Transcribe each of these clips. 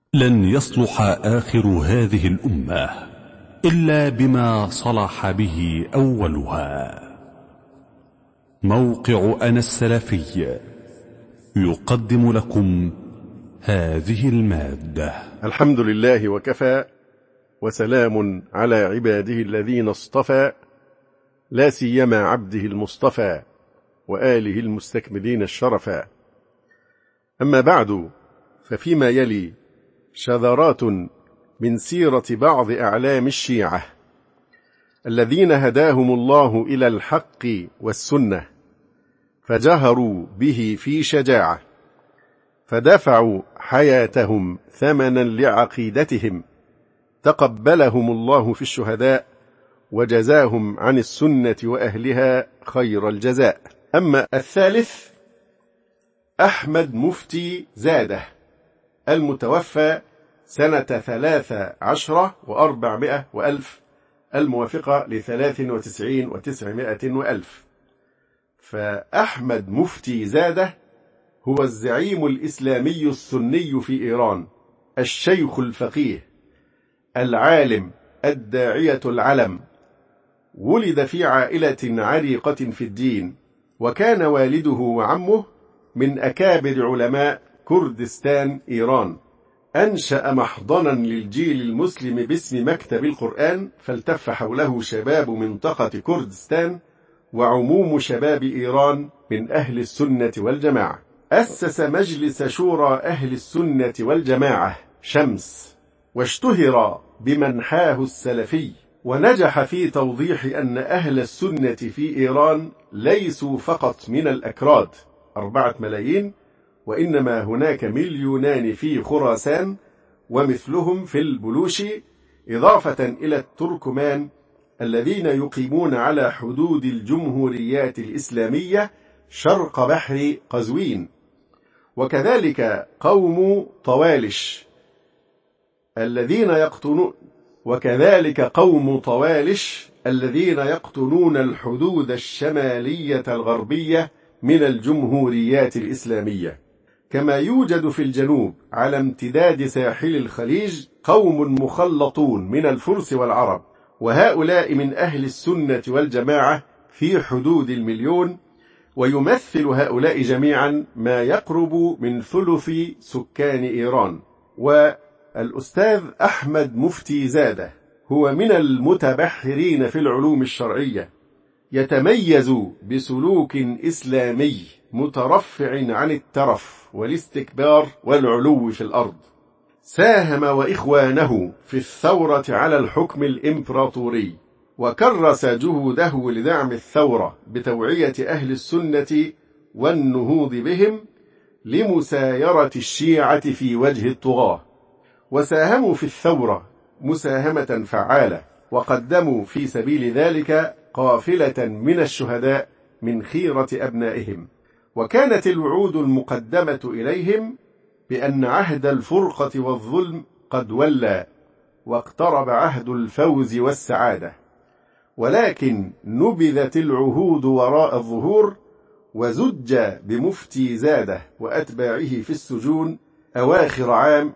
لن يصلح آخر هذه الأمة إلا بما صلح به أولها. موقع أنا السلفي يقدم لكم هذه المادة. الحمد لله وكفى، وسلام على عباده الذين اصطفى، لا سيما عبده المصطفى وآله المستكملين الشرفا. أما بعد، ففيما يلي شذرات من سيرة بعض أعلام الشيعة الذين هداهم الله إلى الحق والسنة، فجهروا به في شجاعة، فدفعوا حياتهم ثمنا لعقيدتهم، تقبلهم الله في الشهداء وجزاهم عن السنة وأهلها خير الجزاء. أما الثالث، أحمد مفتي زادة، المتوفى سنة 13 و400 وألف، الموافقة ل93 و900 وألف. فأحمد مفتي زادة هو الزعيم الإسلامي السني في إيران، الشيخ الفقيه العالم الداعية العلم. ولد في عائلة عريقة في الدين، وكان والده وعمه من أكابر علماء كردستان إيران. أنشأ محضنا للجيل المسلم باسم مكتب القرآن، فالتف حوله شباب منطقة كردستان وعموم شباب إيران من أهل السنة والجماعة. أسس مجلس شورى أهل السنة والجماعة شمس، واشتهر بمنحاه السلفي، ونجح في توضيح أن أهل السنة في إيران ليسوا فقط من الأكراد 4 ملايين، وإنما هناك 2 مليون في خراسان ومثلهم في البلوشي، إضافة إلى التركمان الذين يقيمون على حدود الجمهوريات الإسلامية شرق بحر قزوين، وكذلك قوم طوالش الذين يقطنون الحدود الشمالية الغربية من الجمهوريات الإسلامية. كما يوجد في الجنوب على امتداد ساحل الخليج قوم مخلطون من الفرس والعرب، وهؤلاء من أهل السنة والجماعة في حدود 1 مليون، ويمثل هؤلاء جميعا ما يقرب من ثلث سكان إيران. والأستاذ أحمد مفتي زادة هو من المتبحرين في العلوم الشرعية، يتميز بسلوك إسلامي مترفع عن الترف والاستكبار والعلو في الأرض. ساهم وإخوانه في الثورة على الحكم الإمبراطوري، وكرس جهوده لدعم الثورة بتوعية أهل السنة والنهوض بهم لمسايرة الشيعة في وجه الطغاة، وساهموا في الثورة مساهمة فعالة، وقدموا في سبيل ذلك قافلة من الشهداء من خيرة أبنائهم. وكانت الوعود المقدمة إليهم بأن عهد الفرقة والظلم قد ولى، واقترب عهد الفوز والسعادة، ولكن نبذت العهود وراء الظهور، وزج بمفتي زادة وأتباعه في السجون أواخر عام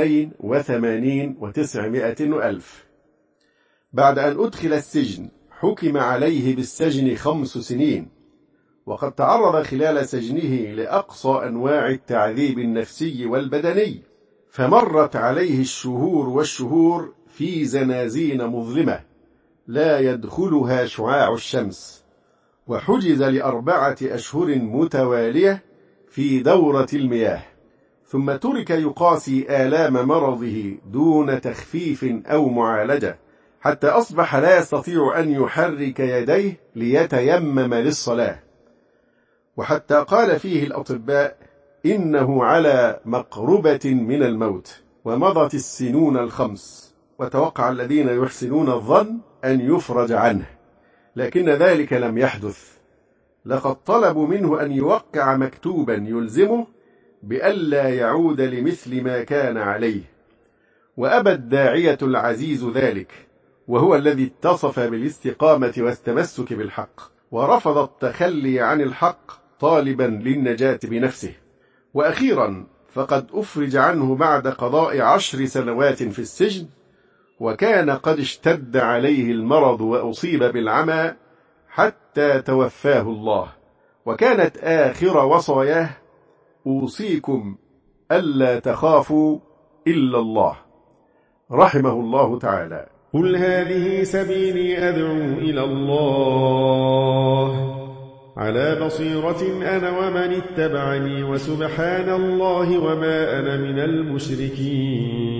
82 و900 وألف. بعد أن أدخل السجن حكم عليه بالسجن 5 سنين، وقد تعرض خلال سجنه لأقصى أنواع التعذيب النفسي والبدني، فمرت عليه الشهور والشهور في زنازين مظلمة لا يدخلها شعاع الشمس، وحجز ل4 أشهر متوالية في دورة المياه، ثم ترك يقاسي آلام مرضه دون تخفيف أو معالجة، حتى أصبح لا يستطيع أن يحرك يديه ليتيمم للصلاة، وحتى قال فيه الأطباء إنه على مقربة من الموت. ومضت السنون 5، وتوقع الذين يحسنون الظن أن يفرج عنه، لكن ذلك لم يحدث. لقد طلبوا منه أن يوقع مكتوبا يلزمه بألا يعود لمثل ما كان عليه، وأبى الداعية العزيز ذلك، وهو الذي اتصف بالاستقامة والتمسك بالحق، ورفض التخلي عن الحق طالبا للنجاة بنفسه. وأخيرا فقد أفرج عنه بعد قضاء 10 سنوات في السجن، وكان قد اشتد عليه المرض وأصيب بالعمى حتى توفاه الله. وكانت آخر وصاياه: أوصيكم ألا تخافوا إلا الله. رحمه الله تعالى. قل هذه سبيلي أدعو إلى الله على بصيرة أنا ومن اتبعني، وسبحان الله وما أنا من المشركين.